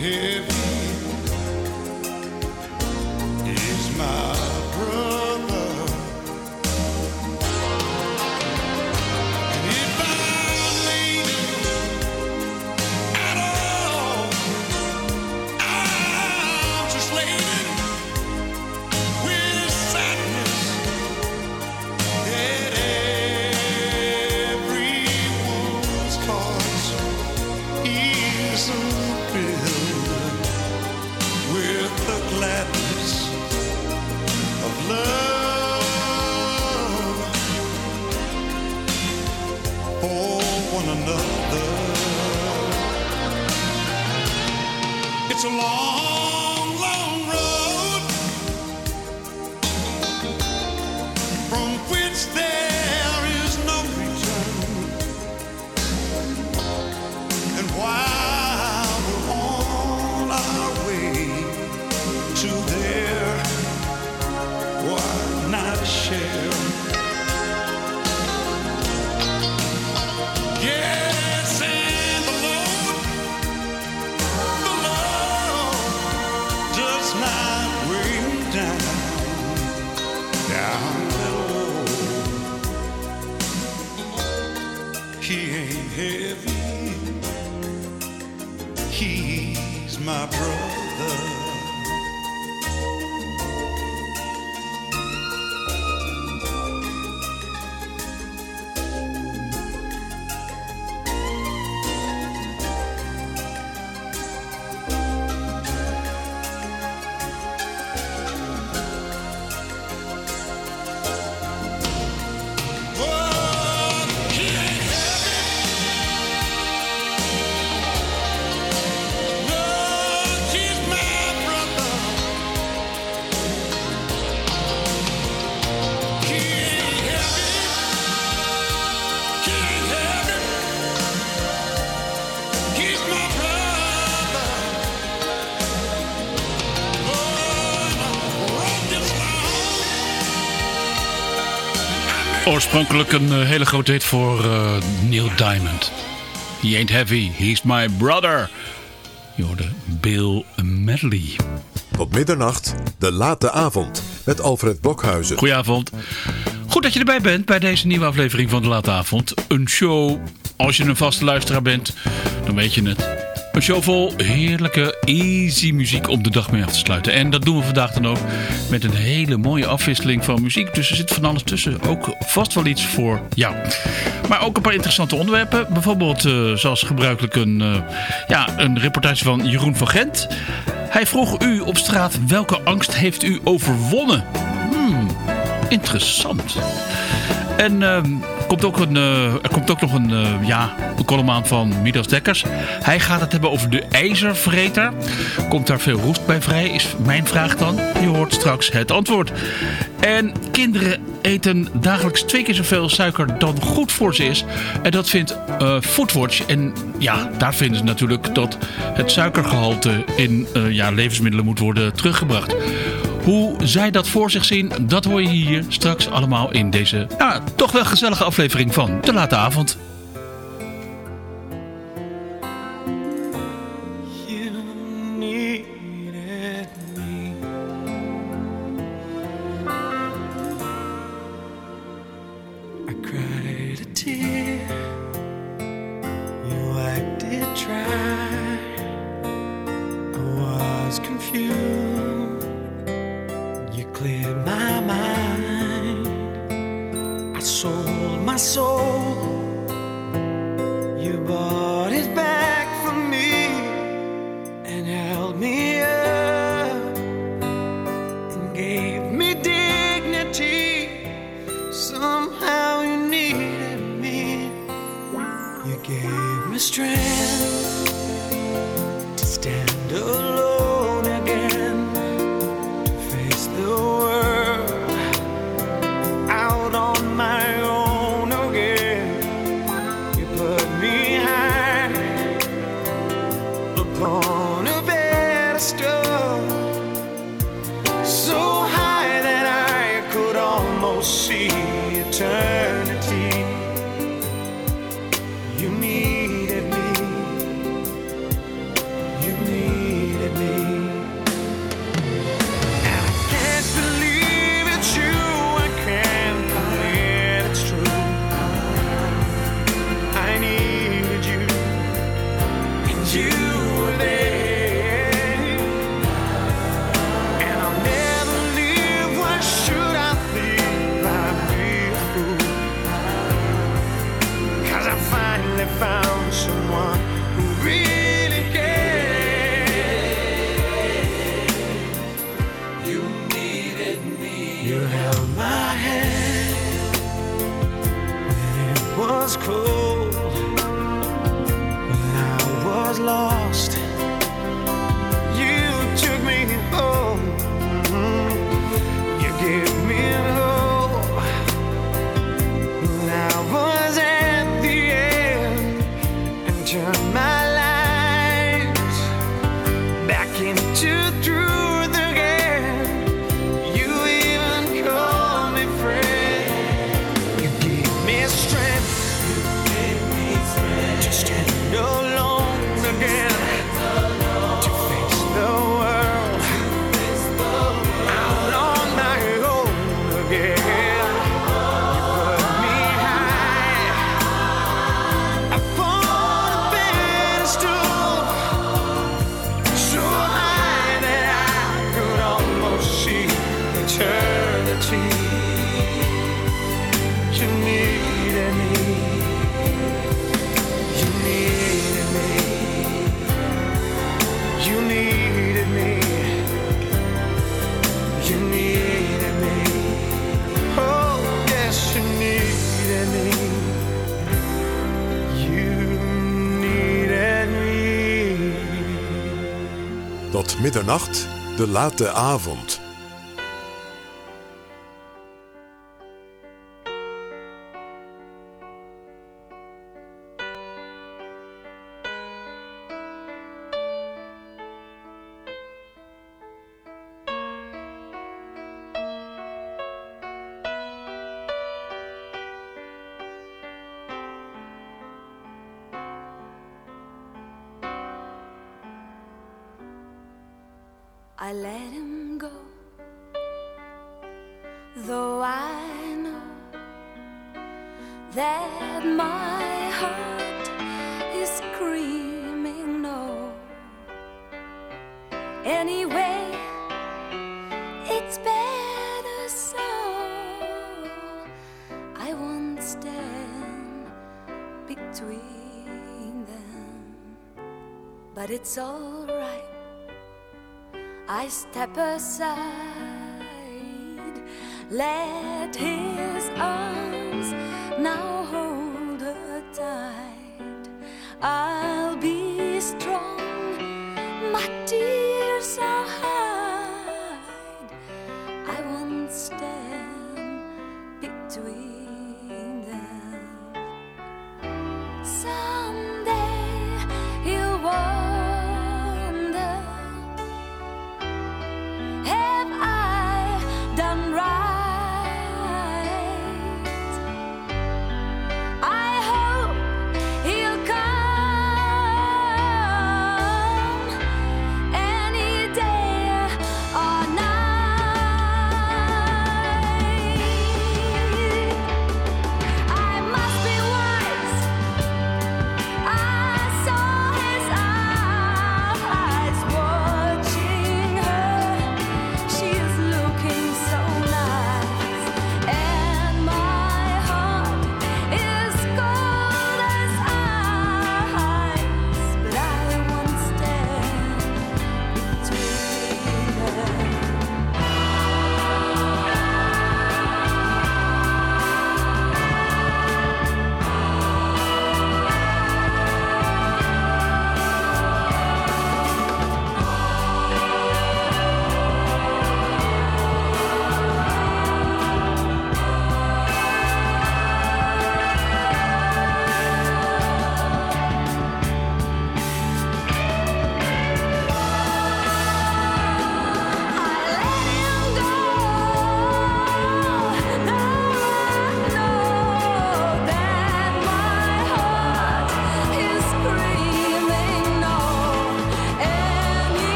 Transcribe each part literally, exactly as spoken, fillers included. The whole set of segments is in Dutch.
Oorspronkelijk een uh, hele grote hit voor uh, Neil Diamond. He ain't heavy, he's my brother. Je hoorde Bill Medley. Tot middernacht, de late avond met Alfred Blokhuizen. Goedenavond. Goed dat je erbij bent bij deze nieuwe aflevering van de late avond. Een show, als je een vaste luisteraar bent, dan weet je het. Een show vol heerlijke, easy muziek om de dag mee af te sluiten. En dat doen we vandaag dan ook met een hele mooie afwisseling van muziek. Dus er zit van alles tussen. Ook vast wel iets voor jou. Maar ook een paar interessante onderwerpen. Bijvoorbeeld uh, zoals gebruikelijk een, uh, ja, een reportage van Jeroen van Gent. Hij vroeg u op straat welke angst heeft u overwonnen? Hmm, interessant. En uh, komt ook een, uh, er komt ook nog een, uh, ja, een column aan van Midas Dekkers. Hij gaat het hebben over de ijzervreter. Komt daar veel roest bij vrij, is mijn vraag dan. Je hoort straks het antwoord. En kinderen eten dagelijks twee keer zoveel suiker dan goed voor ze is. En dat vindt uh, Foodwatch. En ja, daar vinden ze natuurlijk dat het suikergehalte in uh, ja, levensmiddelen moet worden teruggebracht. Hoe zij dat voor zich zien, dat hoor je hier straks allemaal in deze ja, toch wel gezellige aflevering van De Late Avond. You needed me. You needed was cold, when I was lost, you took me home. You gave me hope when I was at the end, and turned my life back into truth again. You even called me friend. You gave me strength, you gave me strength to stand alone again, to face the world out on my own again. You put me high upon a pedestal, so high that I could almost see eternity. You needed me, you needed me, you needed me, you needed me. Oh, yes, you needed me, you needed me. Tot middernacht, de late avond. I let him go, though I know that my heart is screaming no. Anyway, it's better so. I won't stand between them, but it's all right. I step aside, let his arms now hold her tight. I'll be strong, my tears I'll hide. I won't stand between them. Someday he'll walk.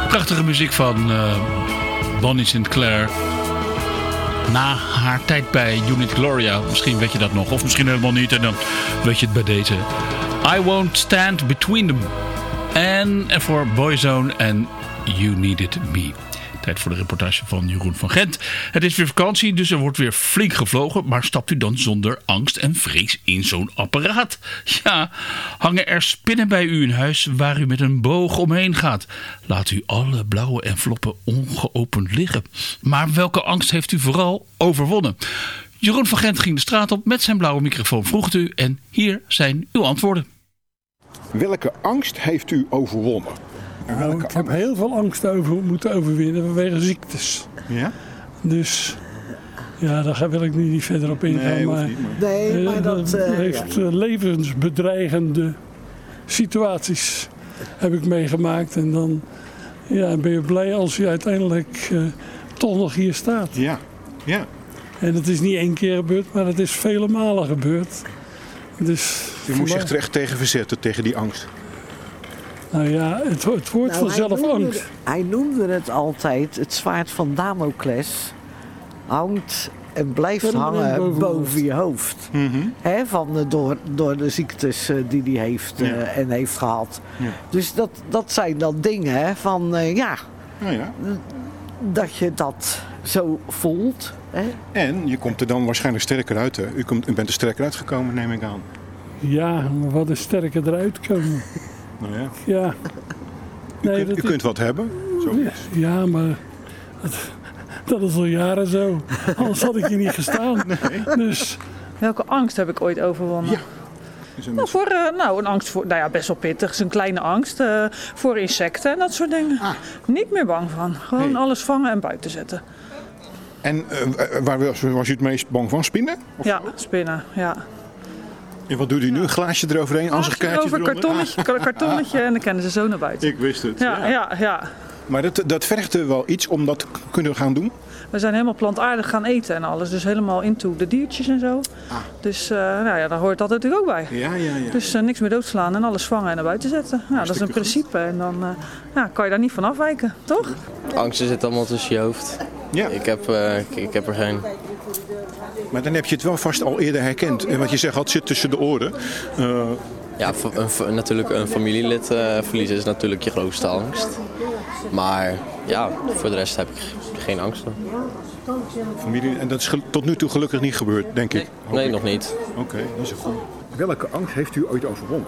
Prachtige muziek van uh, Bonnie Sinclair. Na haar tijd bij Unit Gloria. Misschien weet je dat nog. Of misschien helemaal niet. En dan weet je het bij deze. I Won't Stand Between Them. En voor Boyzone en You Needed Me. Tijd voor de reportage van Jeroen van Gent. Het is weer vakantie, dus er wordt weer flink gevlogen. Maar stapt u dan zonder angst en vrees in zo'n apparaat? Ja, hangen er spinnen bij u in huis waar u met een boog omheen gaat? Laat u alle blauwe enveloppen ongeopend liggen. Maar welke angst heeft u vooral overwonnen? Jeroen van Gent ging de straat op met zijn blauwe microfoon, vroeg het u. En hier zijn uw antwoorden. Welke angst heeft u overwonnen? Nou, ik heb heel veel angst over moeten overwinnen vanwege ziektes. Ja? Dus ja, daar wil ik nu niet verder op ingaan. Nee, maar, niet, maar... Nee, maar dat... Uh, uh, heeft ja. levensbedreigende situaties heb ik meegemaakt. En dan ja, ben je blij als je uiteindelijk uh, toch nog hier staat. Ja, ja. En het is niet één keer gebeurd, maar het is vele malen gebeurd. Dus U moest zich er echt tegen verzetten, tegen die angst. Nou ja, het, het woord Nou, vanzelf hij noemde, angst. hij noemde het altijd het zwaard van Damocles. Hangt en blijft Permanent hangen boven boven, je hoofd. je hoofd. Mm-hmm. Hè, van, de- door, door de ziektes uh, die hij heeft uh, Ja. en heeft gehad. Ja. Dus dat, dat zijn dan dingen hè, van uh, ja, Nou ja. dat je dat zo voelt. Hè? En je komt er dan waarschijnlijk sterker uit. Hè? U, komt, u bent er sterker uitgekomen, neem ik aan. Ja, maar wat is sterker eruit komen. Nou ja. Ja. U, Nee, kunt, dat u is- kunt wat hebben. Zo. Ja, ja, maar dat, dat is al jaren zo. Anders had ik hier niet gestaan. Dus Welke angst heb ik ooit overwonnen? Ja. Is een- Nou, voor, uh, nou, een angst voor, nou ja, best wel pittig. Het is een kleine angst uh, voor insecten en dat soort dingen. Ah. Niet meer bang van. Gewoon Nee. alles vangen en buiten zetten. En uh, waar was, was u het meest bang van? Spinnen? Of Ja, zo? spinnen. Ja. En wat doet u nu? Een glaasje eroverheen, als een kaartje Over eronder? kartonnetje, een kartonnetje en dan kennen ze zo naar buiten. Ik wist het. Ja, ja, ja. Maar dat, dat vergt er wel iets om dat te kunnen gaan doen. We zijn helemaal plantaardig gaan eten en alles. Dus helemaal into de diertjes en zo. Ah. Dus uh, nou ja, daar hoort dat natuurlijk ook bij. Ja, ja, ja. Dus uh, niks meer doodslaan en alles vangen en naar buiten zetten. Ja, dat is een Hartstikke principe en dan uh, ja, kan je daar niet van afwijken, toch? Angsten zitten allemaal tussen je hoofd. ja. Ik heb, uh, ik, ik heb er geen. Maar dan heb je het wel vast al eerder herkend. En wat je zegt, het zit tussen de oren. Uh, Ja, v- een, v- natuurlijk een familielid uh, verliezen is natuurlijk je grootste angst. Maar ja, voor de rest heb ik geen angst. familie, en dat is gel- tot nu toe gelukkig niet gebeurd, denk ik. Hoop Nee, ik. nog niet. Oké, dat is goed. Welke angst heeft u ooit overwonnen?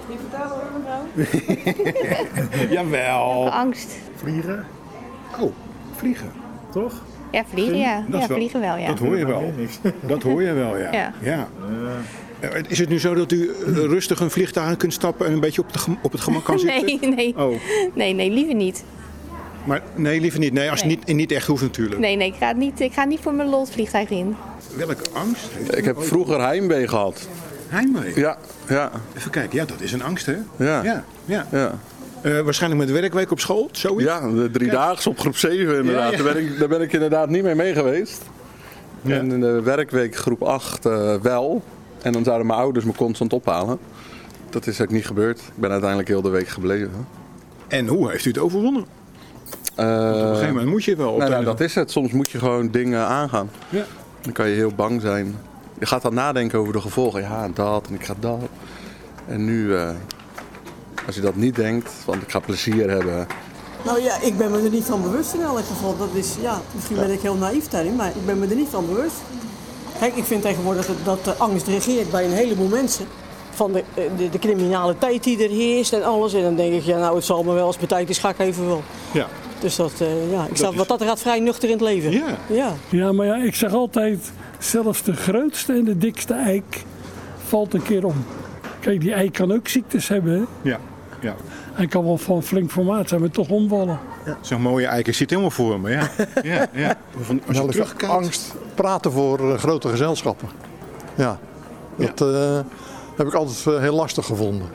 Jawel. Angst. Vliegen? Oh, vliegen. Toch? Ja, vliegen, ja. Dat is Ja, vliegen wel, ja. Dat hoor je wel. Dat hoor je wel, ja. Ja. ja. Uh, Is het nu zo dat u uh, rustig een vliegtuig aan kunt stappen en een beetje op, de gem- op het gemak kan zitten? Nee, nee. Oh, Nee, nee, liever niet. maar nee, liever niet. Nee, als het Nee. niet, niet echt hoeft natuurlijk. Nee, nee, ik ga niet, ik ga niet voor mijn lol het vliegtuig in. Welke angst heeft u Ik heb ooit- vroeger heimwee gehad. Heimwee? Ja, ja, Even kijken, ja, dat is een angst, hè? ja. Ja, ja. ja. Uh, waarschijnlijk met werkweek op school, zoiets? Ja, de driedaags op groep zeven inderdaad. Ja, ja. Daar, ben ik, daar ben ik inderdaad niet mee mee geweest. Ja. En in de werkweek groep acht uh, wel. En dan zouden mijn ouders me constant ophalen. Dat is ook niet gebeurd. Ik ben uiteindelijk heel de week gebleven. En hoe heeft u het overwonnen? Uh, Op een gegeven moment moet je wel. Op nou, de- nou, dat is het. Soms moet je gewoon dingen aangaan. Ja. Dan kan je heel bang zijn. Je gaat dan nadenken over de gevolgen. Ja, dat en ik ga dat. En nu, uh, als je dat niet denkt, want ik ga plezier hebben. Nou ja, ik ben me er niet van bewust in elk geval. Dat is, ja, misschien ben ik heel naïef daarin, maar ik ben me er niet van bewust. Kijk, ik vind tegenwoordig dat, dat de angst regeert bij een heleboel mensen. Van de, de, de criminaliteit die er heerst en alles. En dan denk ik, ja nou het zal me wel, als het tijd is ga ik even wel. Ja. Dus dat, uh, ja, ik Dat sta is- wat dat er gaat vrij nuchter in het leven. Ja. Ja. ja, maar ja, ik zeg altijd, zelfs de grootste en de dikste eik valt een keer om. Kijk, die eik kan ook ziektes hebben. Hè? Ja. Ja. Hij kan wel van flink formaat zijn, maar toch omvallen. Zo'n mooie eik, ik zit helemaal voor me. Ja. Ja, ja. Van, als je Welke terugkijkt. angst praten voor uh, grote gezelschappen. Ja, dat uh, heb ik altijd uh, heel lastig gevonden.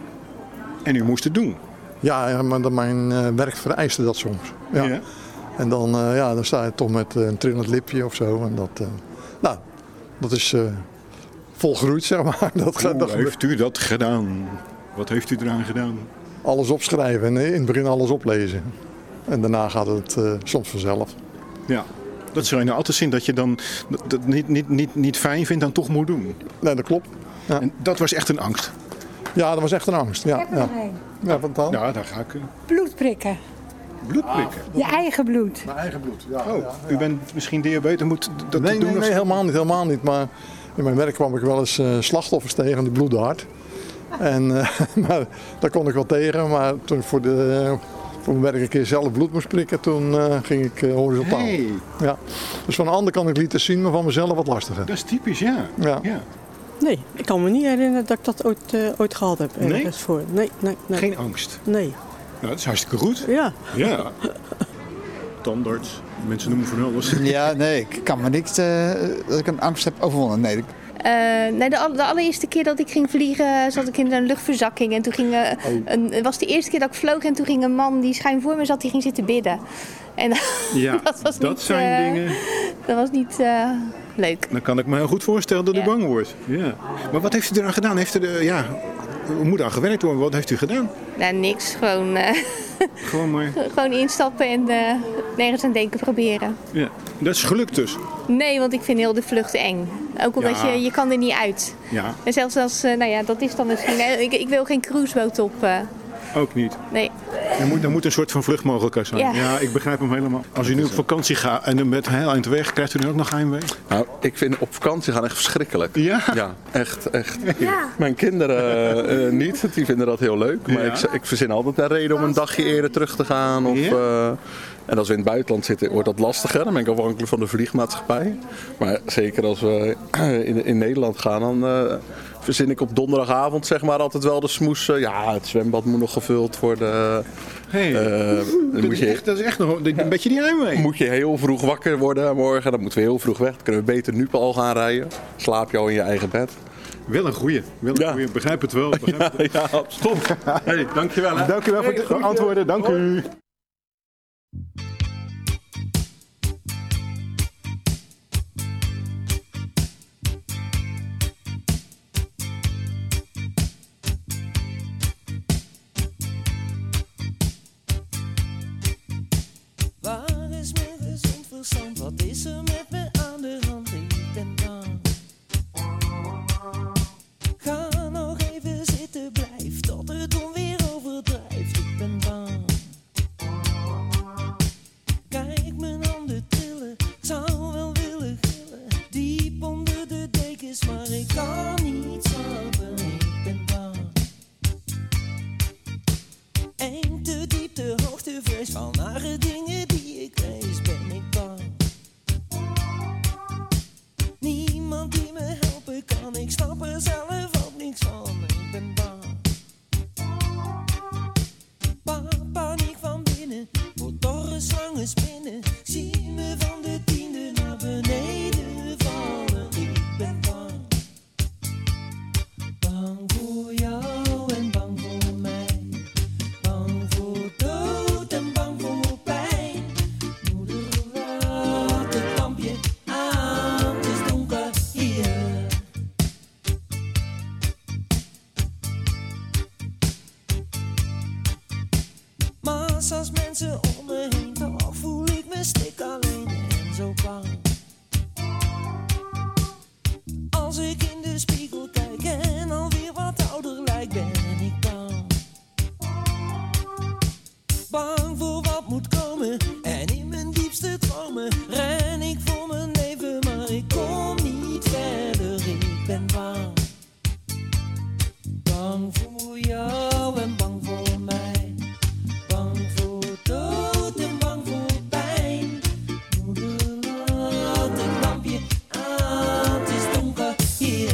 En u moest het doen. Ja, ja, maar dat mijn uh, werk vereiste dat soms. Ja. Ja. En dan, uh, ja, dan sta je toch met uh, een trillend lipje of zo. En dat, uh, nou, dat is uh, volgroeid, zeg maar. Dat, Hoe dat heeft u dat gedaan? Wat heeft u eraan gedaan? alles opschrijven en in het begin alles oplezen. En daarna gaat het uh, soms vanzelf. Ja, dat zou je nou altijd zien dat je dan dat, dat niet, niet, niet, niet fijn vindt en toch moet doen. Nee, dat klopt. Ja. En dat was echt een angst? Ja, dat was echt een angst. Ja, ja. Ja, wat dan? Ja, daar ga ik. Uh... Bloed prikken. Bloed prikken? Je eigen bloed. Mijn eigen bloed, ja. Oh, ja, ja. U bent misschien diabetes, moet dat nee, doen? Nee, nee, helemaal niet, helemaal niet. Maar in mijn werk kwam ik wel eens uh, slachtoffers tegen die bloedden hard. En uh, maar, daar kon ik wel tegen, maar toen ik voor, de, uh, voor mijn werk een keer zelf bloed moest prikken, toen uh, ging ik uh, horizontaal. Hey. Ja. Dus van de ander kan ik lieten zien, maar van mezelf wat lastiger. Dat is typisch, ja. ja. ja. Nee, ik kan me niet herinneren dat ik dat ooit, uh, ooit gehad heb. Nee? Voor. Nee, nee, nee? Geen angst? Nee. Nou, dat is hartstikke goed. Ja. Ja. Tandarts, mensen noemen van alles. Ja, nee, ik kan me niet uh, dat ik een angst heb overwonnen. Nee. Uh, nee, de, al, de allereerste keer dat ik ging vliegen zat ik in een luchtverzakking. En toen ging, uh, oh. een, het was de eerste keer dat ik vloog en toen ging een man die schuin voor me zat, die ging zitten bidden. En ja, dat, was dat niet, zijn uh, dingen... Dat was niet uh, leuk. Dan kan ik me heel goed voorstellen dat u ja. bang wordt. Ja. Maar wat heeft u eraan gedaan? Heeft u de, ja, u moet aan gewerkt worden. Wat heeft u gedaan? Nou, niks. Gewoon, uh, gewoon, maar... gewoon instappen en uh, nergens aan denken proberen. Ja. Dat is gelukt dus? Nee, want ik vind heel de vlucht eng. Ook omdat ja. je, je kan er niet uit. Ja. En zelfs als, uh, nou ja, dat is dan misschien... Ik, ik wil geen cruiseboot op... Uh, Ook niet? Nee. Er moet, er moet een soort van vluchtmogelijkheid zijn. Ja. ja, ik begrijp hem helemaal. Als u nu op vakantie gaat en met heel eind weg, krijgt u dan ook nog heimwee? Nou, ik vind op vakantie gaan echt verschrikkelijk. Ja? Ja, echt, echt. Ja. Mijn kinderen uh, niet, die vinden dat heel leuk. Maar ja. ik, ik verzin altijd een reden om een dagje eerder terug te gaan. Of, ja. uh, en als we in het buitenland zitten, wordt dat lastiger. Dan ben ik afhankelijk van de vliegmaatschappij. Maar zeker als we in, in Nederland gaan, dan... Uh, verzin ik op donderdagavond zeg maar altijd wel de smoes. Uh, ja, het zwembad moet nog gevuld worden. Hey, uh, dat, moet je, is echt, dat is echt nog een beetje die heimwee. Moet je heel vroeg wakker worden morgen. Dan moeten we heel vroeg weg. Dan kunnen we beter nu al gaan rijden. Slaap je al in je eigen bed. Wel een goeie. Wel een ja. goeie. Begrijp het wel. Begrijp ja, het wel. ja, stop. Hey, dankjewel. Hè. Dankjewel voor het antwoorden. Dank u. Wat is er met me aan de hand? Ik ben bang. Ga nog even zitten, blijf tot het onweer overdrijft. Ik ben bang. Kijk mijn handen trillen, ik zou wel willen gillen. Diep onder de dekens, maar ik kan niet slapen. Ik ben bang. Engte, diepte, hoogte, vrees van nare dingen die ik lees, ben ik bang. Niemand die me helpen kan, ik snap er zelf ook niks van, ik ben bang. Paniek van binnen, wordt dorre slangen spinnen. Zie me van de tiende naar beneden vallen, ik ben bang. Bang voor jou en bang voor mij. Bang voor dood en bang voor pijn. Moeder, laat het lampje aan, het is donker hier. Massa's mensen om me heen, toch voel ik me stik alleen en zo bang. Als ik in de spiegel kijk en alweer wat ouder lijk, ben ik bang. Bang voor wat moet komen en in mijn diepste dromen ren ik voor mijn leven, maar ik kom niet verder, ik ben bang. Bang voor jou en bang voor mij. Bang voor dood en bang voor pijn. Moeder, laat het lampje aan, het is donker hier.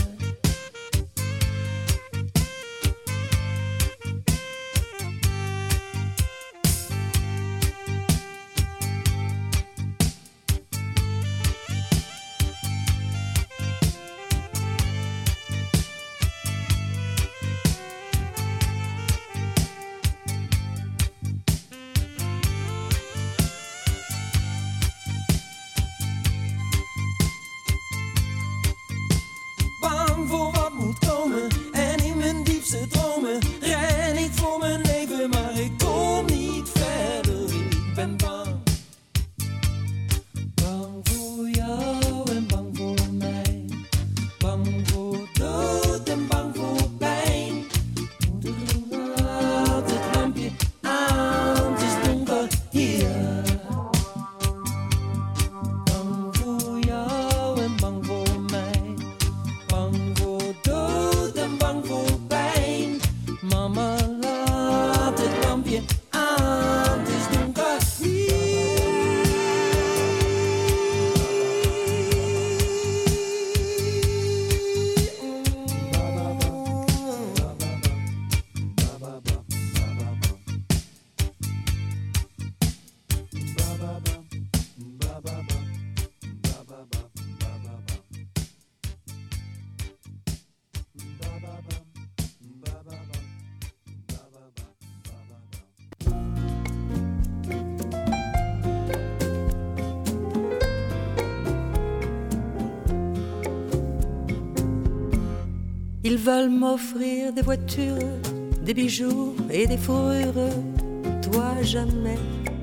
Bang voor wat moet komen en in mijn diepste dromen ren ik voor mijn leven, maar ik kom niet verder, Ils veulent m'offrir des voitures, des bijoux et des fourrures, toi jamais.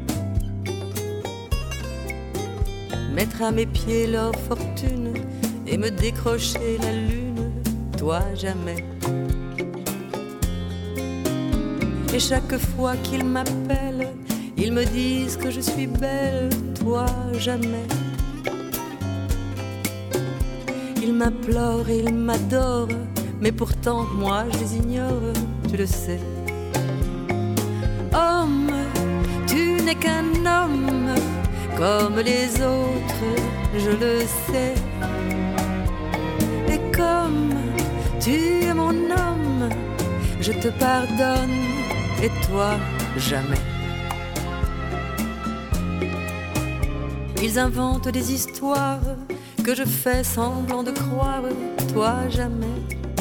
Mettre à mes pieds leur fortune et me décrocher la lune, toi jamais. Et chaque fois qu'ils m'appellent, ils me disent que je suis belle, toi jamais. Ils m'implorent et ils m'adorent, mais pourtant moi je les ignore, tu le sais. Homme, tu n'es qu'un homme comme les autres, je le sais. Et comme tu es mon homme, je te pardonne, et toi jamais. Ils inventent des histoires que je fais semblant de croire, toi jamais.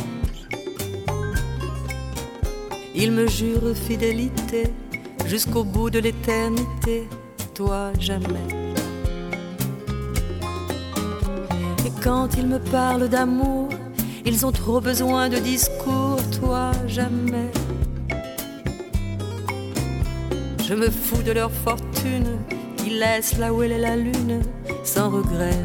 Ils me jurent fidélité jusqu'au bout de l'éternité, toi jamais. Et quand ils me parlent d'amour, ils ont trop besoin de discours, toi jamais. Je me fous de leur fortune, qui laisse là où elle est la lune, sans regret.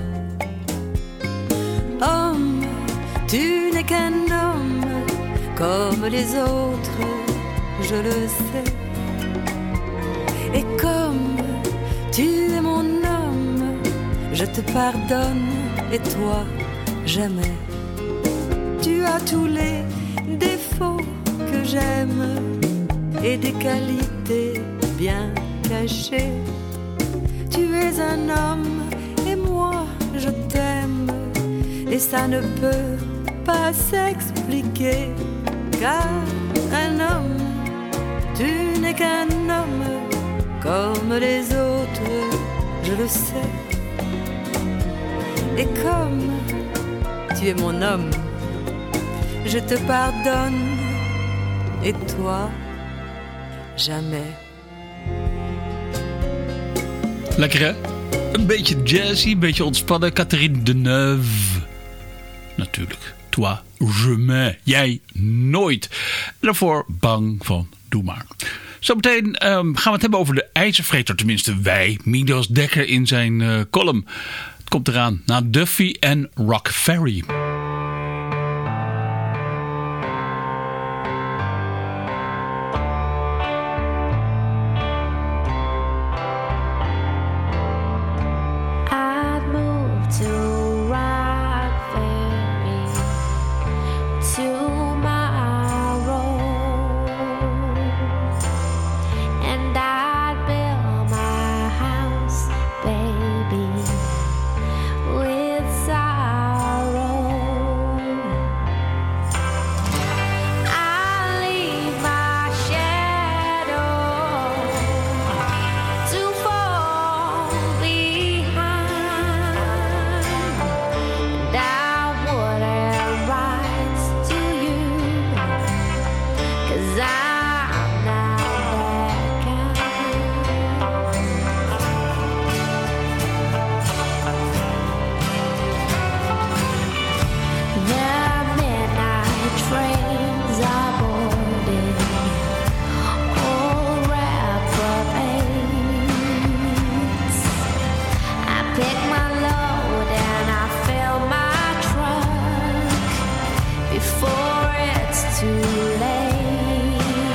Homme, tu n'es qu'un homme, comme les autres, je le sais. Et comme tu es mon homme, je te pardonne, et toi, jamais. Tu as tous les défauts que j'aime, et des qualités bien cachées. Tu es un homme, et moi, je t'aime, et ça ne peut pas s'expliquer. Car un homme, tu n'es qu'un homme, comme les autres, je le sais. Et comme tu es mon homme, je te pardonne, et toi, jamais. Lekker hè? Een beetje jazzy, een beetje ontspannen. Catherine Deneuve. Natuurlijk. Toi, jamais. Jij nooit. En daarvoor Bang van Doe Maar. Zometeen um, gaan we het hebben over de ijzervreter. Tenminste wij. Midas Dekker in zijn uh, column. Het komt eraan na Duffy en Rock Ferry. Before it's too late.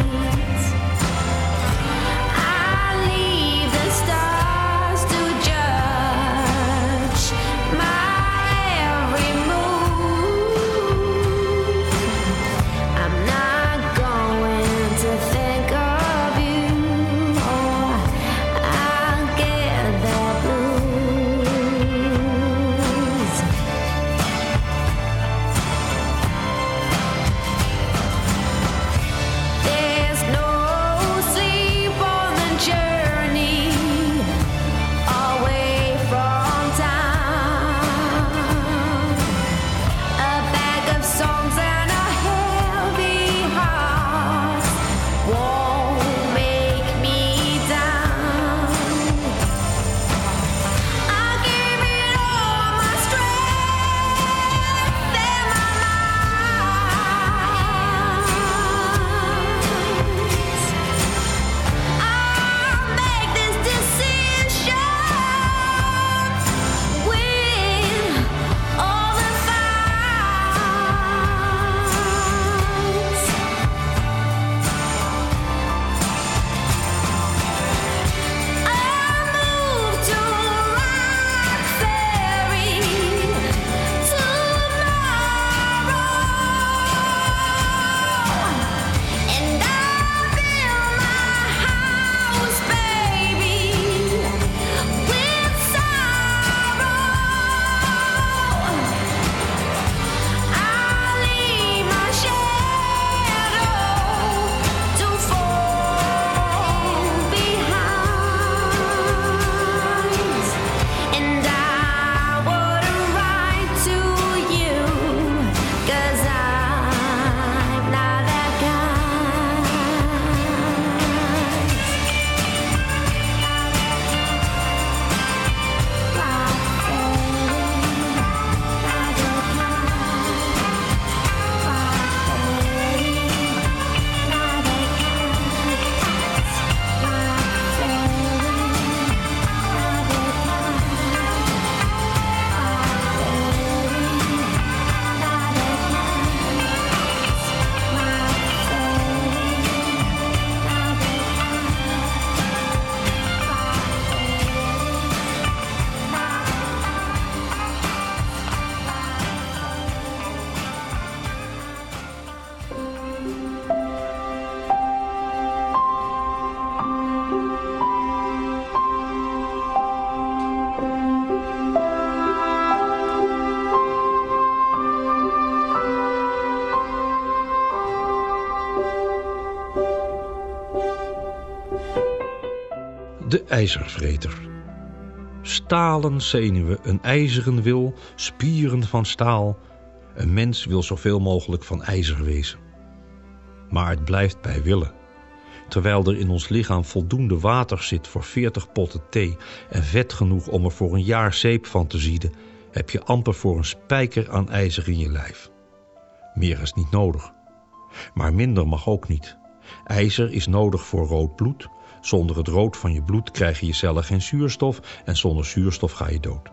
De ijzervreter. Stalen zenuwen, een ijzeren wil, spieren van staal. Een mens wil zoveel mogelijk van ijzer wezen. Maar het blijft bij willen. Terwijl er in ons lichaam voldoende water zit voor veertig potten thee en vet genoeg om er voor een jaar zeep van te zieden, heb je amper voor een spijker aan ijzer in je lijf. Meer is niet nodig. Maar minder mag ook niet. IJzer is nodig voor rood bloed. Zonder het rood van je bloed krijgen je cellen geen zuurstof en zonder zuurstof ga je dood.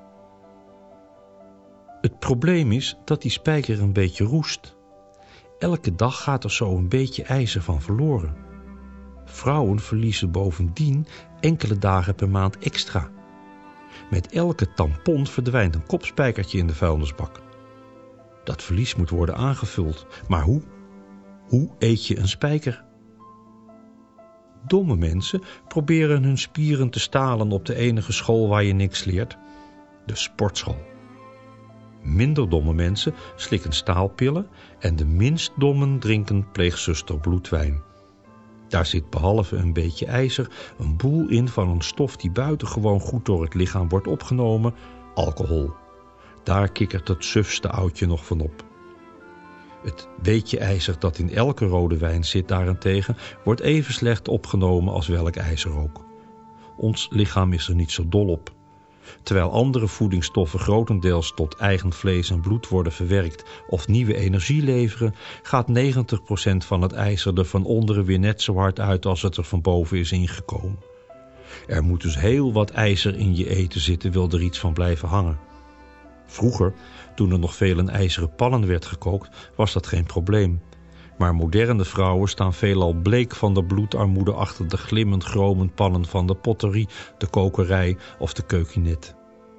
Het probleem is dat die spijker een beetje roest. Elke dag gaat er zo een beetje ijzer van verloren. Vrouwen verliezen bovendien enkele dagen per maand extra. Met elke tampon verdwijnt een kopspijkertje in de vuilnisbak. Dat verlies moet worden aangevuld. Maar hoe? Hoe eet je een spijker? Domme mensen proberen hun spieren te stalen op de enige school waar je niks leert, de sportschool. Minder domme mensen slikken staalpillen en de minst dommen drinken pleegzuster bloedwijn. Daar zit behalve een beetje ijzer een boel in van een stof die buitengewoon goed door het lichaam wordt opgenomen, alcohol. Daar kikkert het sufste oudje nog van op. Het beetje ijzer dat in elke rode wijn zit daarentegen wordt even slecht opgenomen als welk ijzer ook. Ons lichaam is er niet zo dol op. Terwijl andere voedingsstoffen grotendeels tot eigen vlees en bloed worden verwerkt of nieuwe energie leveren, gaat negentig procent van het ijzer er van onderen weer net zo hard uit als het er van boven is ingekomen. Er moet dus heel wat ijzer in je eten zitten, wil er iets van blijven hangen. Vroeger, toen er nog veel in ijzeren pannen werd gekookt, was dat geen probleem. Maar moderne vrouwen staan veelal bleek van de bloedarmoede achter de glimmend chromend pannen van de potterie, de kokerij of de keukinet.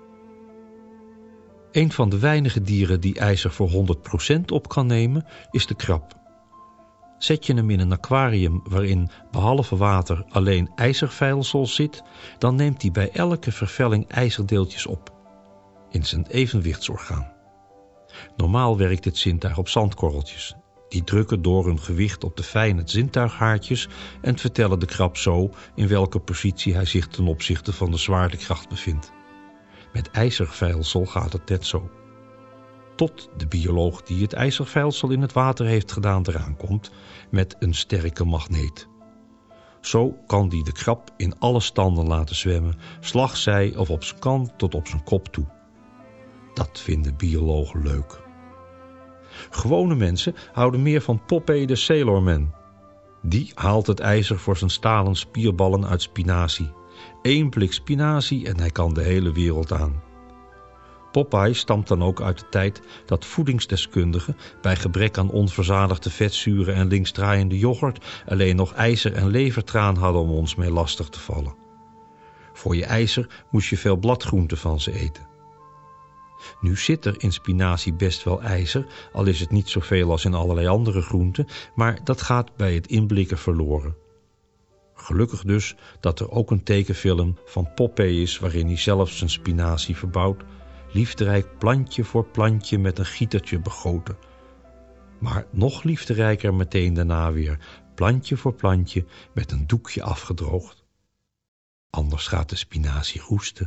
Een van de weinige dieren die ijzer voor honderd procent op kan nemen, is de krab. Zet je hem in een aquarium waarin behalve water alleen ijzervijlsel zit, dan neemt hij bij elke vervelling ijzerdeeltjes op. In zijn evenwichtsorgaan. Normaal werkt dit zintuig op zandkorreltjes. Die drukken door hun gewicht op de fijne zintuighaartjes en vertellen de krab zo in welke positie hij zich ten opzichte van de zwaartekracht bevindt. Met ijzervijlsel gaat het net zo. Tot de bioloog die het ijzervijlsel in het water heeft gedaan eraan komt met een sterke magneet. Zo kan die de krab in alle standen laten zwemmen, slagzij of op zijn kant tot op zijn kop toe. Dat vinden biologen leuk. Gewone mensen houden meer van Popeye de Sailorman. Die haalt het ijzer voor zijn stalen spierballen uit spinazie. Eén blik spinazie en hij kan de hele wereld aan. Popeye stamt dan ook uit de tijd dat voedingsdeskundigen bij gebrek aan onverzadigde vetzuren en linksdraaiende yoghurt alleen nog ijzer en levertraan hadden om ons mee lastig te vallen. Voor je ijzer moest je veel bladgroenten van ze eten. Nu zit er in spinazie best wel ijzer, al is het niet zoveel als in allerlei andere groenten, maar dat gaat bij het inblikken verloren. Gelukkig dus dat er ook een tekenfilm van Popeye is waarin hij zelf zijn spinazie verbouwt, liefderijk plantje voor plantje met een gietertje begoten. Maar nog liefderijker meteen daarna weer, plantje voor plantje met een doekje afgedroogd. Anders gaat de spinazie roesten.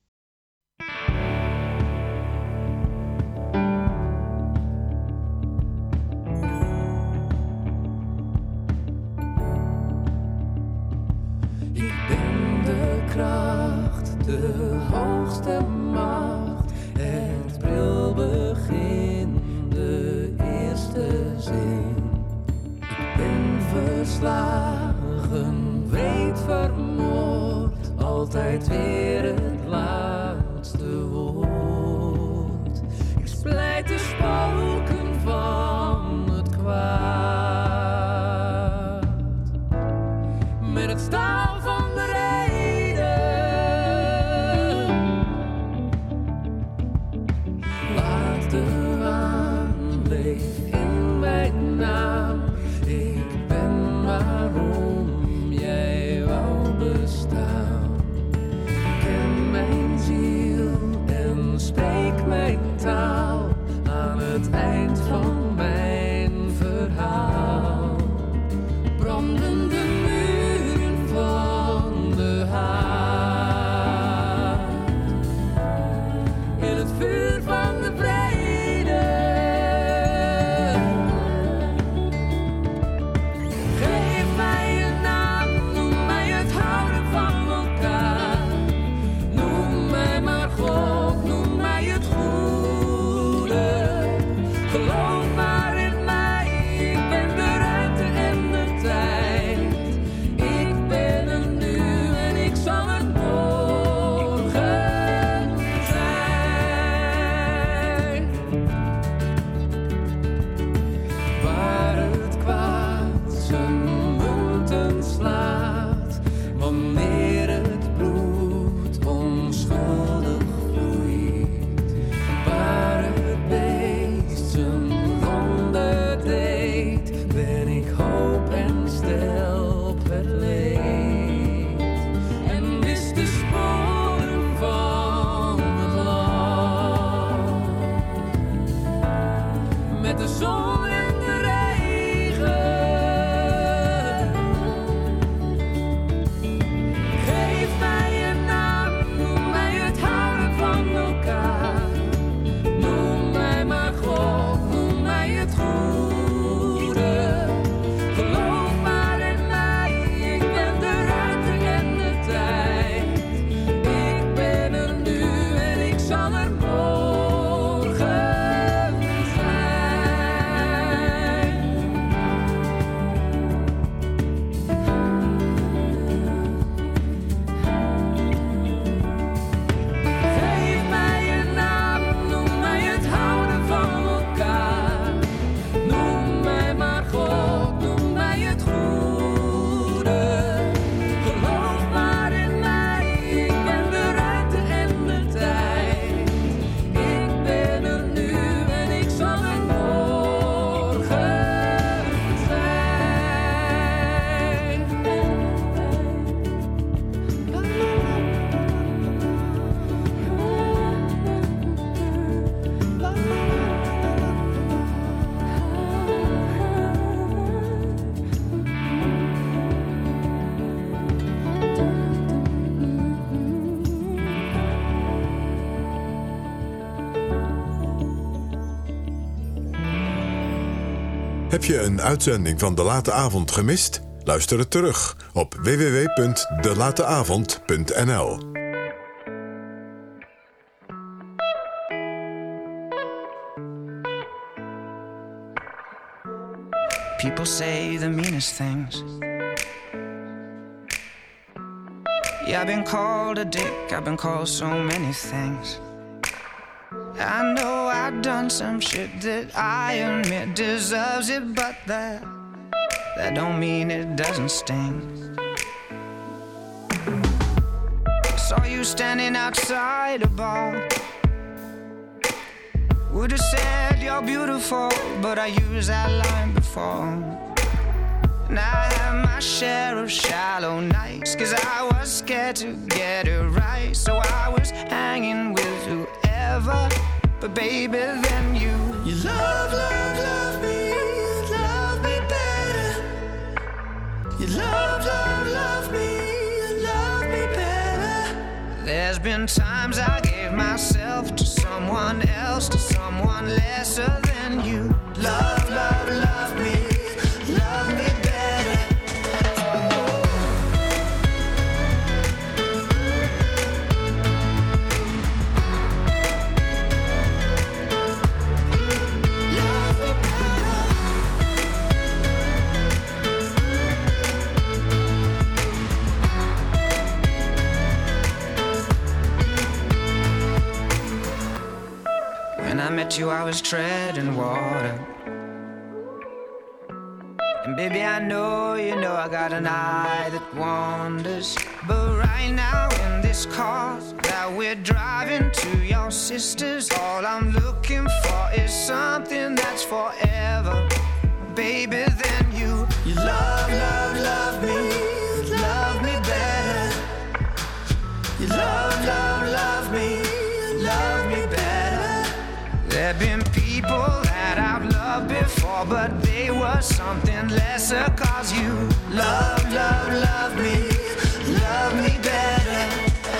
Ik ben de kracht, de hoogste macht, het brilbegin, de eerste zin. Ik ben verslagen, weet vermoord, altijd weer het laatste woord. Ik splijt de spoken van het kwaad met het staal van de reden. Laat de waan leef in mijn naam. Ik ben waarom jij wou bestaan. Ken mijn ziel en spreek mijn taal aan het eind van mijn verhaal. Brandende muren van Heb je een uitzending van De Late Avond gemist? Luister het terug op w w w punt de late avond punt n l. People say the meanest things. Yeah, I've been called a dick, I've been called so many things. I know I've done some shit that I admit deserves it, but that, that don't mean it doesn't sting. Saw you standing outside a bar. Would've said you're beautiful, but I used that line before. And I had my share of shallow nights, cause I was scared to get it right. So I was hanging with whoever, but baby, then you. You love, love, love me, love me better. You love, love, love me, love me better. There's been times I gave myself to someone else, to someone lesser than you. Love, love, love me, love me better. When I met you, I was treading water. And baby, I know, you know, I got an eye that wanders. But right now in this car that we're driving to your sister's, all I'm looking for is something that's forever. Baby, then you, you love, love, love me, love me better. You love, love, love me, love me better. There've been people that I've loved before, but they were something lesser. Cause you love, love, love me, love me better.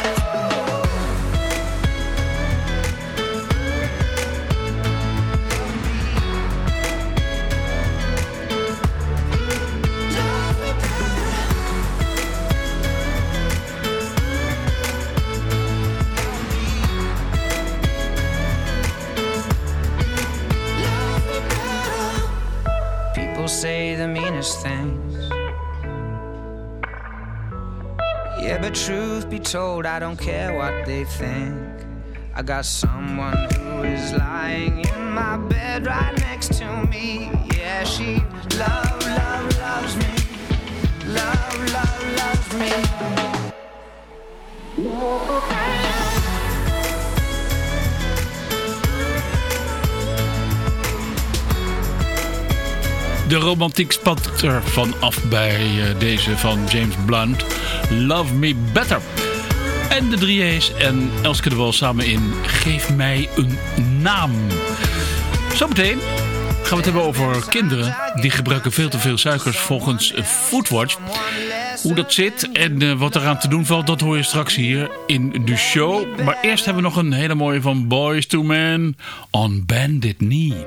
Say the meanest things. Yeah, but truth be told, I don't care what they think. I got someone who is lying in my bed right next to me. Yeah, she love, love, loves me. Love, love, loves me. De romantiek spat er vanaf bij uh, deze van James Blunt. Love Me Better. En de drie E's en Elske de Wol samen in Geef mij een naam. Zometeen gaan we het hebben over kinderen. Die gebruiken veel te veel suikers volgens Foodwatch. Hoe dat zit en uh, wat eraan te doen valt, dat hoor je straks hier in de show. Maar eerst hebben we nog een hele mooie van Boyz two Men, On Bended Knee.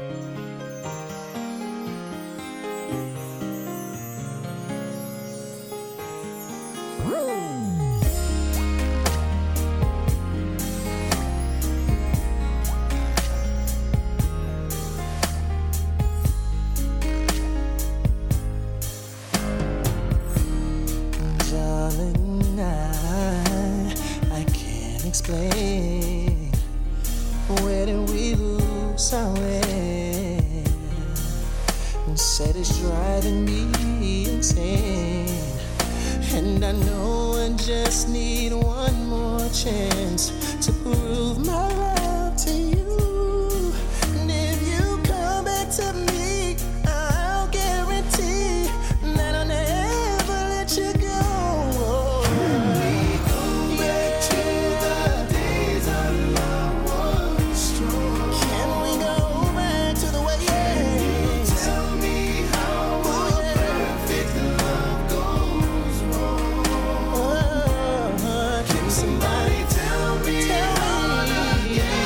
Somebody tell me, tell me.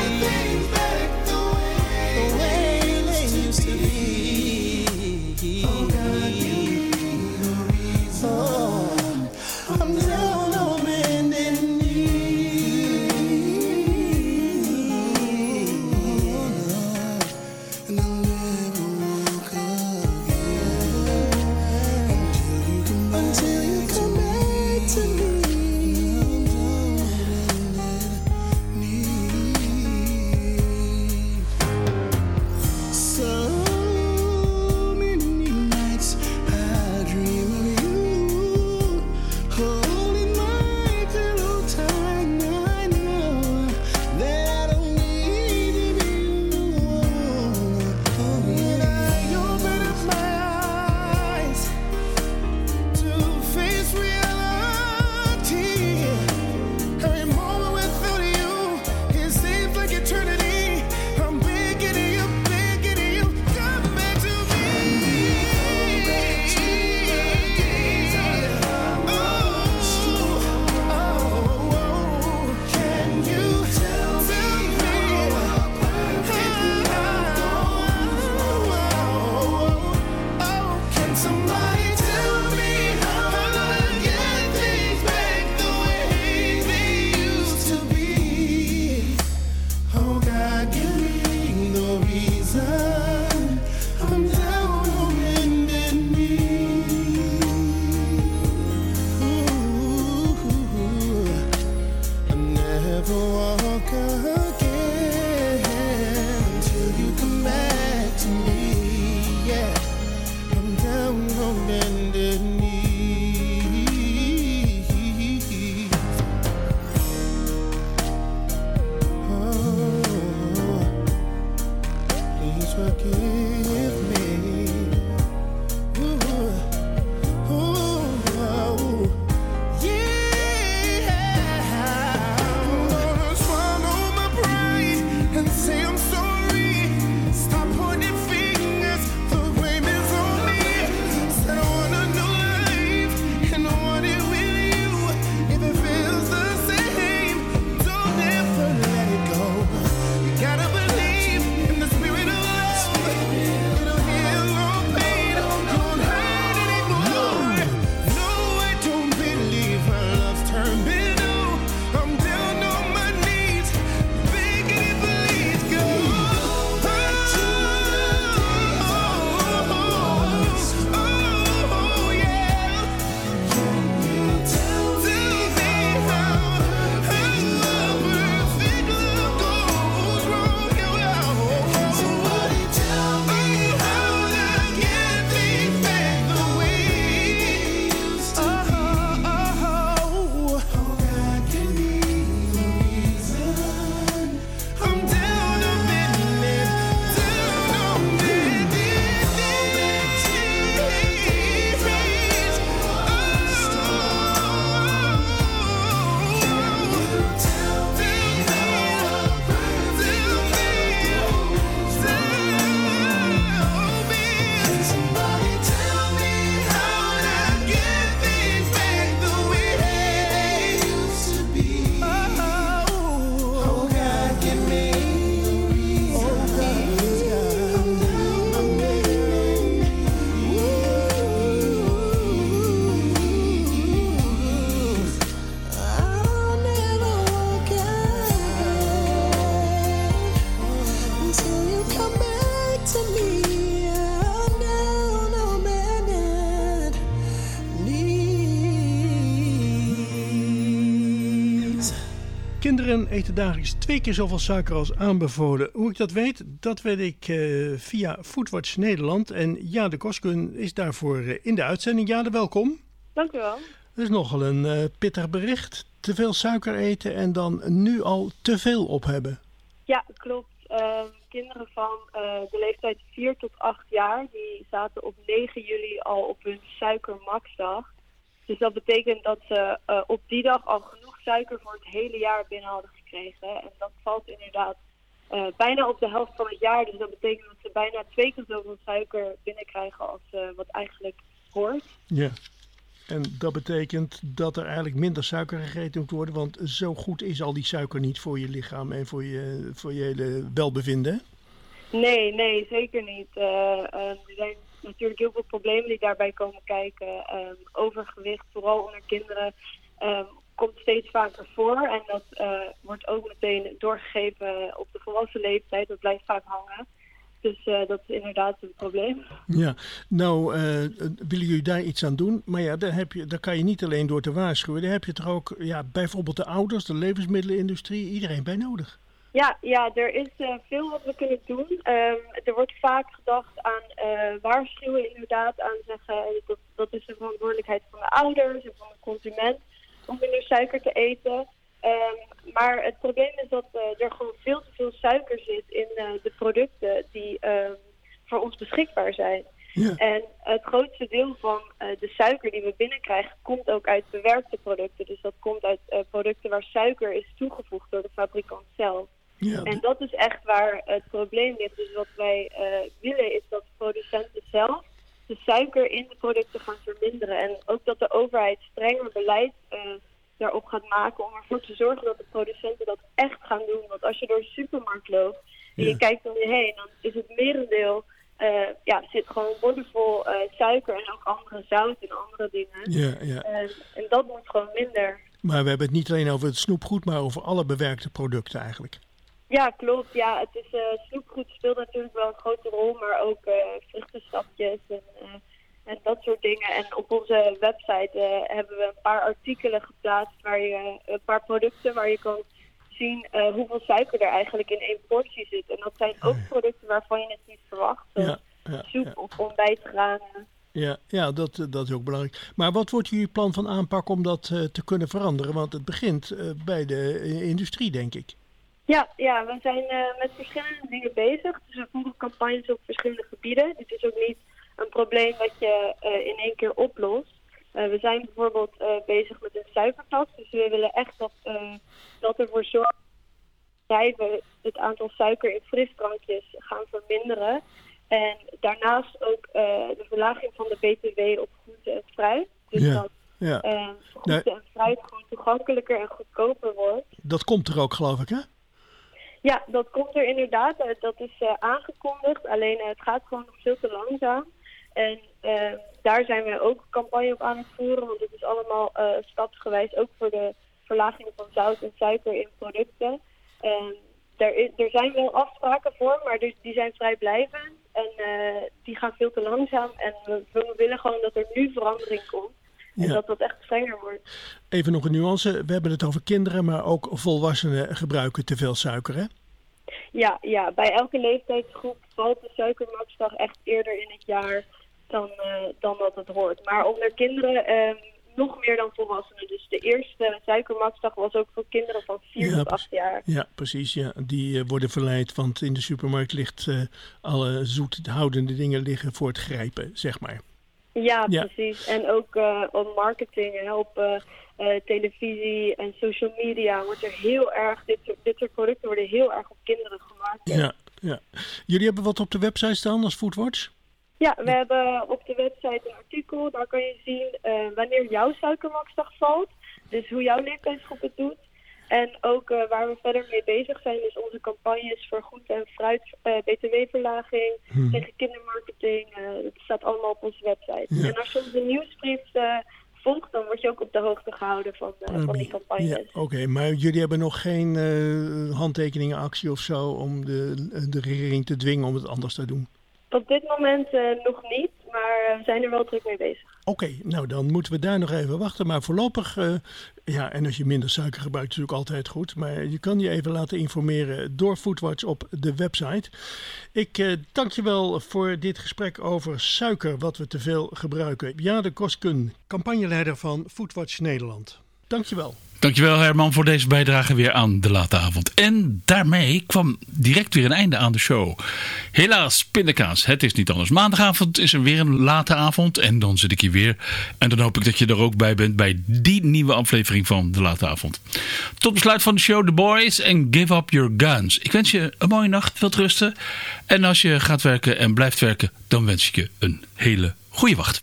Kinderen eten dagelijks twee keer zoveel suiker als aanbevolen. Hoe ik dat weet, dat weet ik uh, via Foodwatch Nederland. En Jade Koskun is daarvoor uh, in de uitzending. Jade, welkom. Dank u wel. Dat is nogal een uh, pittig bericht. Te veel suiker eten en dan nu al te veel op hebben. Ja, klopt. Uh, kinderen van uh, de leeftijd vier tot acht jaar, die zaten op negen juli al op hun suikermaxdag. Dus dat betekent dat ze uh, op die dag al genoeg suiker voor het hele jaar binnen hadden gekregen. En dat valt inderdaad uh, bijna op de helft van het jaar. Dus dat betekent dat ze bijna twee keer zoveel suiker binnenkrijgen als uh, wat eigenlijk hoort. Ja, en dat betekent dat er eigenlijk minder suiker gegeten moet worden. Want zo goed is al die suiker niet voor je lichaam en voor je, voor je hele welbevinden. Nee, nee, zeker niet. Uh, uh, er zijn natuurlijk heel veel problemen die daarbij komen kijken. Um, overgewicht, vooral onder kinderen, um, komt steeds vaker voor. En dat uh, wordt ook meteen doorgegeven op de volwassen leeftijd. Dat blijft vaak hangen. Dus uh, dat is inderdaad een probleem. Ja, nou uh, willen jullie daar iets aan doen? Maar ja, daar, heb je, daar kan je niet alleen door te waarschuwen. Daar heb je toch ook ja, bijvoorbeeld de ouders, de levensmiddelenindustrie, iedereen bij nodig. Ja, ja, er is uh, veel wat we kunnen doen. Um, er wordt vaak gedacht aan uh, waarschuwen inderdaad, aan zeggen dat, dat is de verantwoordelijkheid van de ouders en van de consument om minder suiker te eten. Um, maar het probleem is dat uh, er gewoon veel te veel suiker zit in uh, de producten die um, voor ons beschikbaar zijn. Ja. En het grootste deel van uh, de suiker die we binnenkrijgen komt ook uit bewerkte producten. Dus dat komt uit uh, producten waar suiker is toegevoegd door de fabrikant zelf. Ja. En dat is echt waar het probleem ligt. Dus wat wij uh, willen is dat producenten zelf de suiker in de producten gaan verminderen. En ook dat de overheid strenger beleid uh, daarop gaat maken om ervoor te zorgen dat de producenten dat echt gaan doen. Want als je door de supermarkt loopt en ja. je kijkt om je heen, dan is het merendeel, uh, ja, zit gewoon bordenvol uh, suiker en ook andere zout en andere dingen. Ja, ja. En, en dat moet gewoon minder. Maar we hebben het niet alleen over het snoepgoed, maar over alle bewerkte producten eigenlijk. Ja, klopt. Ja, het is uh, snoepgoed speelt natuurlijk wel een grote rol, maar ook uh, vruchtensapjes en, uh, en dat soort dingen. En op onze website uh, hebben we een paar artikelen geplaatst, waar je een paar producten waar je kan zien uh, hoeveel suiker er eigenlijk in één portie zit. En dat zijn ook producten waarvan je het niet verwacht, zoals ja, ja, soep ja. of ontbijtgranen. Ja, ja dat, dat is ook belangrijk. Maar wat wordt jullie plan van aanpak om dat uh, te kunnen veranderen? Want het begint uh, bij de uh, industrie, denk ik. Ja, ja, we zijn uh, met verschillende dingen bezig. Dus we voeren campagnes op verschillende gebieden. Het is ook niet een probleem wat je uh, in één keer oplost. Uh, we zijn bijvoorbeeld uh, bezig met een suikertax. Dus we willen echt dat, uh, dat ervoor zorgen dat we het aantal suiker in frisdrankjes gaan verminderen. En daarnaast ook uh, de verlaging van de B T W op groente en fruit. Dus ja, dat ja. uh, groente nee. en fruit gewoon toegankelijker en goedkoper wordt. Dat komt er ook, geloof ik, hè? Ja, dat komt er inderdaad. Dat is uh, aangekondigd. Alleen uh, het gaat gewoon nog veel te langzaam. En uh, daar zijn we ook een campagne op aan het voeren. Want het is allemaal uh, stapsgewijs. Ook voor de verlaging van zout en suiker in producten. Uh, er, is, er zijn wel afspraken voor, maar dus, die zijn vrijblijvend. En uh, die gaan veel te langzaam. En we, we willen gewoon dat er nu verandering komt. En ja. dat dat echt strenger wordt. Even nog een nuance. We hebben het over kinderen, maar ook volwassenen gebruiken te veel suiker, hè? Ja, ja, bij elke leeftijdsgroep valt de suikermaxdag echt eerder in het jaar dan, uh, dan dat het hoort. Maar onder kinderen uh, nog meer dan volwassenen. Dus de eerste suikermaxdag was ook voor kinderen van vier ja, tot acht jaar. Ja, precies. Ja. Die uh, worden verleid, want in de supermarkt ligt uh, alle zoethoudende dingen liggen voor het grijpen, zeg maar. Ja, ja, precies. En ook uh, op marketing en op uh, uh, televisie en social media wordt er heel erg, dit soort, dit soort producten worden heel erg op kinderen gemaakt. Ja, ja. Jullie hebben wat op de website staan als Foodwatch? Ja, we hebben op de website een artikel. Daar kan je zien uh, wanneer jouw suikermaxdag valt. Dus hoe jouw leeftijdsgroep het doet. En ook uh, waar we verder mee bezig zijn is onze campagnes voor groente en fruit, uh, B T W-verlaging, hmm. tegen kindermarketing. Uh, dat staat allemaal op onze website. Ja. En als je onze nieuwsbrief uh, volgt, dan word je ook op de hoogte gehouden van, uh, uh, van die campagnes. Ja, Oké, okay, maar jullie hebben nog geen uh, handtekeningenactie of zo om de, de regering te dwingen om het anders te doen? Op dit moment uh, nog niet, maar uh, we zijn er wel druk mee bezig. Oké, okay, nou dan moeten we daar nog even wachten. Maar voorlopig, uh, ja, en als je minder suiker gebruikt, is het natuurlijk altijd goed. Maar je kan je even laten informeren door Foodwatch op de website. Ik uh, dank je wel voor dit gesprek over suiker, wat we te veel gebruiken. Jade Koskun, campagneleider van Foodwatch Nederland. Dank je wel. Dankjewel Herman voor deze bijdrage weer aan de late avond. En daarmee kwam direct weer een einde aan de show. Helaas, pindakaas, het is niet anders. Maandagavond is er weer een late avond en dan zit ik hier weer. En dan hoop ik dat je er ook bij bent bij die nieuwe aflevering van de late avond. Tot besluit van de show The Boys en Give Up Your Guns. Ik wens je een mooie nacht, wilt rusten. En als je gaat werken en blijft werken, dan wens ik je een hele goede wacht.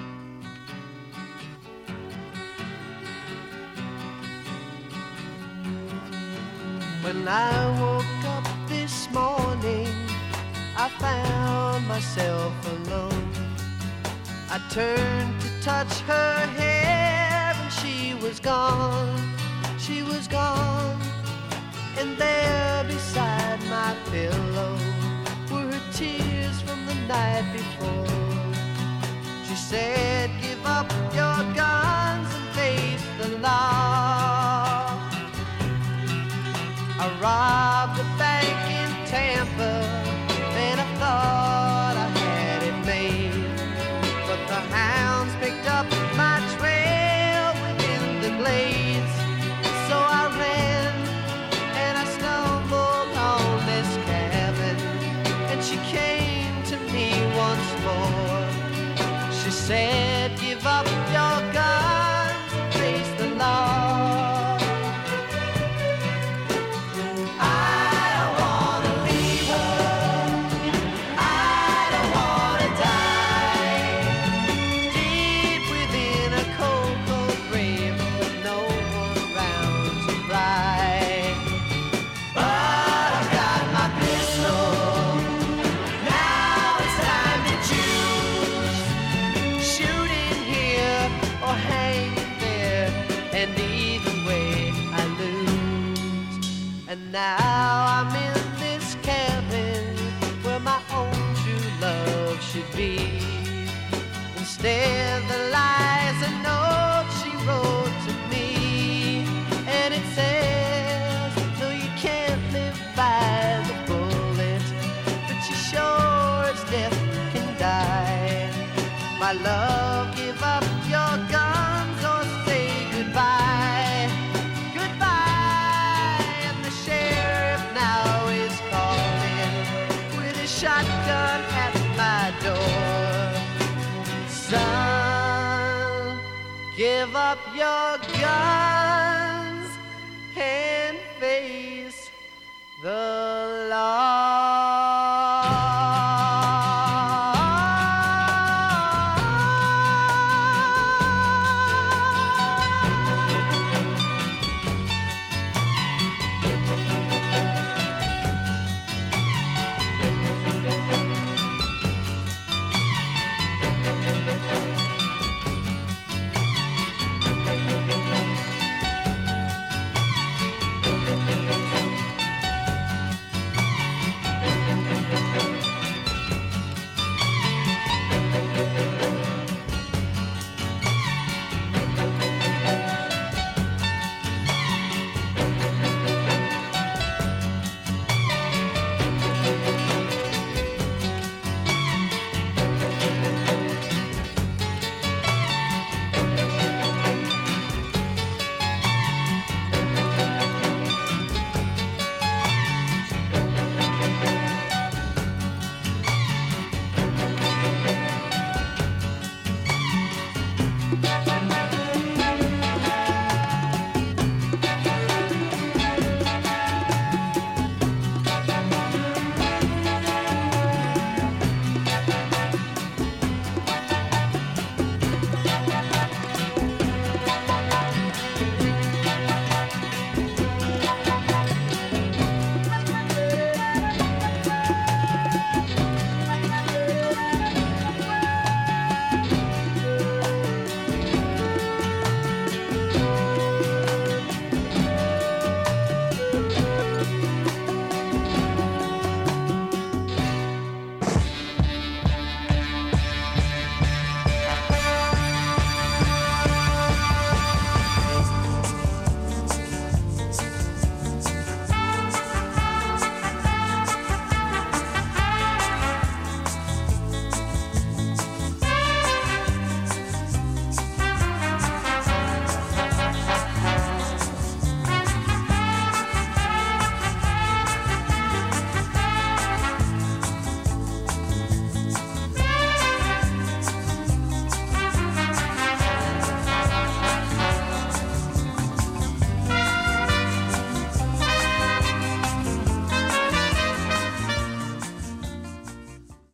When I woke up this morning, I found myself alone. I turned to touch her hair and she was gone, she was gone. And there beside my pillow were her tears from the night before. She said, give up your guns and face the law. I robbed a bank in Tampa, and I thought I had it made. But the hounds picked up my trail within the glades. So I ran, and I stumbled on this cabin, and she came to me once more. She said, give up your guns and face the law. Now I'm in this cabin where my own true love should be. Instead there lies a note she wrote to me, and it says, no, you can't live by the bullet, but you sure as death can die. My love, give up your guns or say goodbye. Shotgun at my door. Son, give up your guns and face the law.